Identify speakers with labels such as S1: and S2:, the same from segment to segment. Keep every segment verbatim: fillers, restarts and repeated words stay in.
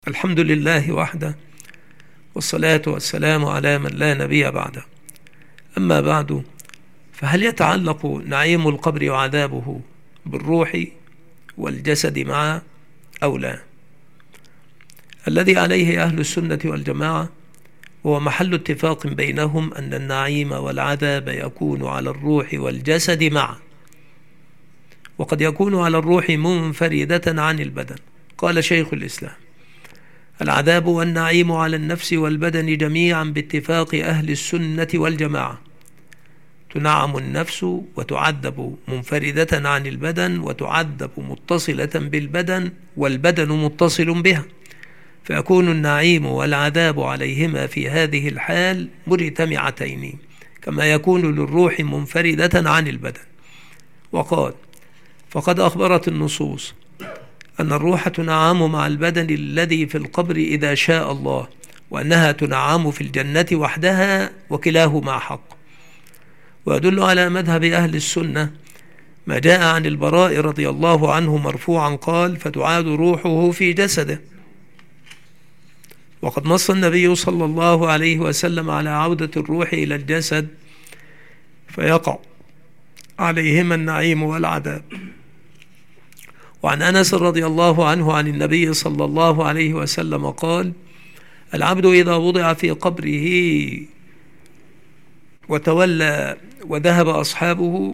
S1: الحمد لله وحده، والصلاة والسلام على من لا نبي بعده. أما بعد، فهل يتعلق نعيم القبر وعذابه بالروح والجسد معا أو لا؟ الذي عليه أهل السنة والجماعة هو محل اتفاق بينهم أن النعيم والعذاب يكون على الروح والجسد معا، وقد يكون على الروح منفردة عن البدن. قال شيخ الإسلام: العذاب والنعيم على النفس والبدن جميعا باتفاق أهل السنة والجماعة. تنعم النفس وتعذب منفردة عن البدن، وتعذب متصلة بالبدن، والبدن متصل بها، فيكون النعيم والعذاب عليهما في هذه الحال مجتمعتين، كما يكون للروح منفردة عن البدن. وقال: فقد أخبرت النصوص أن الروح تنعم مع البدن الذي في القبر إذا شاء الله، وأنها تنعم في الجنة وحدها، وكلاهما حق. ويدل على مذهب أهل السنة ما جاء عن البراء رضي الله عنه مرفوعا قال: فتعاد روحه في جسده. وقد نص النبي صلى الله عليه وسلم على عودة الروح إلى الجسد، فيقع عليهما النعيم والعذاب. وعن أنس رضي الله عنه عن النبي صلى الله عليه وسلم قال: العبد إذا وضع في قبره وتولى وذهب أصحابه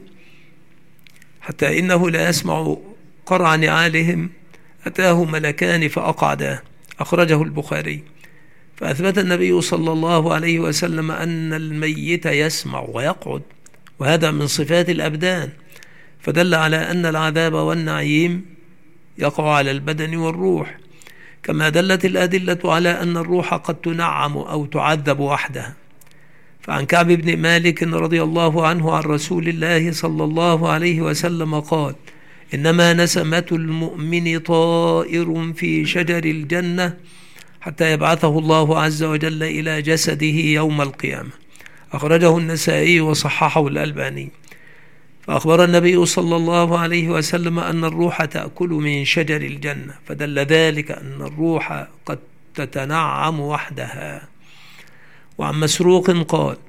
S1: حتى إنه لا يسمع قرع نعالهم، أتاه ملكان فأقعداه. أخرجه البخاري. فأثبت النبي صلى الله عليه وسلم أن الميت يسمع ويقعد، وهذا من صفات الأبدان، فدل على أن العذاب والنعيم يقع على البدن والروح، كما دلت الأدلة على أن الروح قد تنعم أو تعذب وحدها. فعن كعب بن مالك رضي الله عنه عن رسول الله صلى الله عليه وسلم قال: إنما نسمة المؤمن طائر في شجر الجنة حتى يبعثه الله عز وجل إلى جسده يوم القيامة. أخرجه النسائي وصححه الألباني. فأخبر النبي صلى الله عليه وسلم أن الروح تأكل من شجر الجنة، فدل ذلك أن الروح قد تتنعم وحدها. وعن مسروق قال: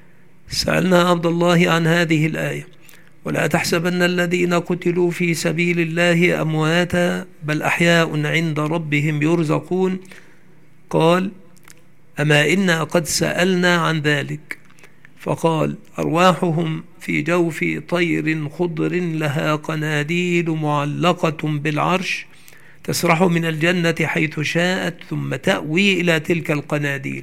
S1: سألنا عبد الله عن هذه الآية: ولا تحسبن الذين قتلوا في سبيل الله أمواتا بل أحياء عند ربهم يرزقون. قال: أما إنا قد سألنا عن ذلك. فقال: أرواحهم في جوف طير خضر لها قناديل معلقة بالعرش، تسرح من الجنة حيث شاءت، ثم تأوي إلى تلك القناديل.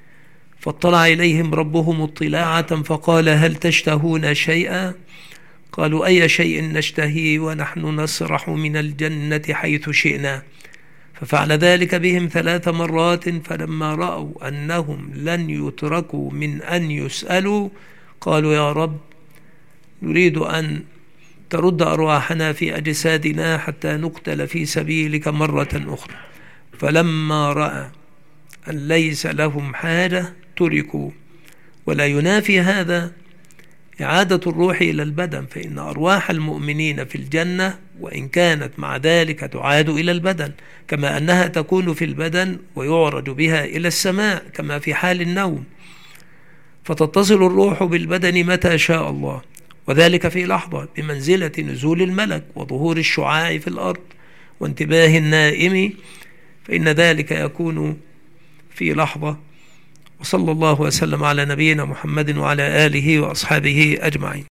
S1: فاطلع إليهم ربهم اطلاعة فقال: هل تشتهون شيئا؟ قالوا: أي شيء نشتهي ونحن نسرح من الجنة حيث شئنا. ففعل ذلك بهم ثلاث مرات، فلما رأوا أنهم لن يتركوا من أن يسألوا قالوا: يا رب، نريد أن ترد أرواحنا في أجسادنا حتى نقتل في سبيلك مرة أخرى. فلما رأى أن ليس لهم حاجة تركوا. ولا ينافي هذا إعادة الروح إلى البدن، فإن أرواح المؤمنين في الجنة وإن كانت مع ذلك تعاد إلى البدن، كما أنها تكون في البدن ويعرج بها إلى السماء كما في حال النوم. فتتصل الروح بالبدن متى شاء الله، وذلك في لحظة، بمنزلة نزول الملك وظهور الشعاع في الأرض وانتباه النائم، فإن ذلك يكون في لحظة. وصلى الله وسلم على نبينا محمد وعلى آله وأصحابه أجمعين.